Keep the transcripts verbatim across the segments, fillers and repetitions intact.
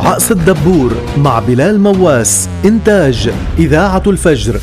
عقص الدبور مع بلال مواس. إنتاج إذاعة الفجر.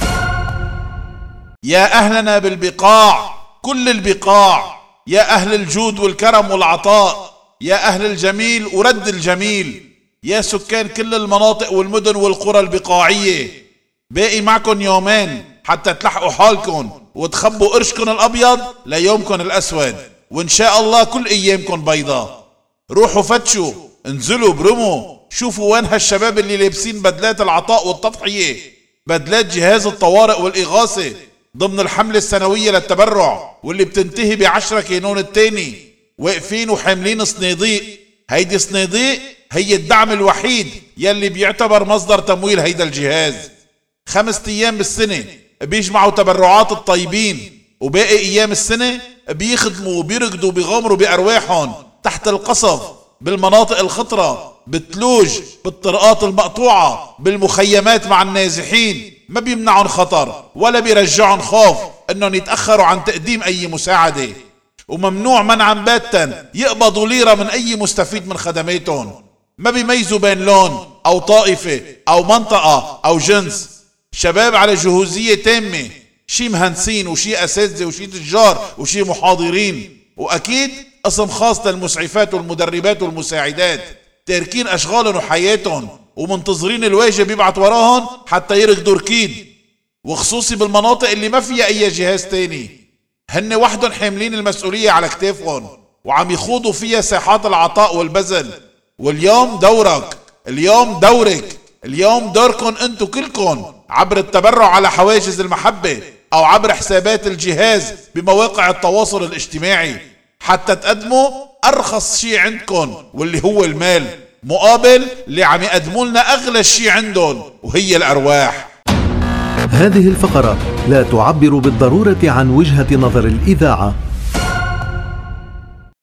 يا أهلنا بالبقاع، كل البقاع، يا أهل الجود والكرم والعطاء، يا أهل الجميل ورد الجميل، يا سكان كل المناطق والمدن والقرى البقاعية، باقي معكن يومين حتى تلحقوا حالكن وتخبوا قرشكن الأبيض ليومكن الأسود، وإن شاء الله كل أيامكن بيضاء. روحوا فتشوا، انزلوا برموا، شوفوا وين هالشباب اللي لابسين بدلات العطاء والتضحية، بدلات جهاز الطوارئ والإغاثة ضمن الحملة السنوية للتبرع واللي بتنتهي بعشرة كينون التاني، واقفين وحاملين صناديق. هيدي صناديق هي الدعم الوحيد يلي بيعتبر مصدر تمويل هيدا الجهاز. خمسة ايام بالسنة بيجمعوا تبرعات الطيبين، وباقي ايام السنة بيخدموا وبيرقدوا وبيغامروا بأرواحهم تحت القصف، بالمناطق الخطرة، بالثلوج، بالطرقات المقطوعة، بالمخيمات مع النازحين. ما بيمنعون خطر ولا بيرجعون خوف انهم يتأخروا عن تقديم اي مساعدة، وممنوع منعا باتا يقبضوا ليرة من اي مستفيد من خدماتهم. ما بيميزوا بين لون او طائفة او منطقة او جنس. شباب على جهوزية تامة، شي مهندسين وشي اساتذة وشي تجار وشي محاضرين، واكيد قسم خاص للمسعفات والمدربات والمساعدات، تاركين اشغالهم وحياتهم ومنتظرين الواجب يبعت وراهم حتى يركضوا ركيد، وخصوصي بالمناطق اللي ما فيها اي جهاز تاني. هن وحدهم حاملين المسؤولية على كتافهم وعم يخوضوا فيها ساحات العطاء والبذل. واليوم دورك، اليوم دورك، اليوم دوركن انتو كلكن عبر التبرع على حواجز المحبة او عبر حسابات الجهاز بمواقع التواصل الاجتماعي، حتى تقدموا ارخص شي عندكن واللي هو المال، مقابل اللي عم يقدموا لنا اغلى شي عندهم وهي الارواح. هذه الفقرة لا تعبر بالضرورة عن وجهة نظر الإذاعة.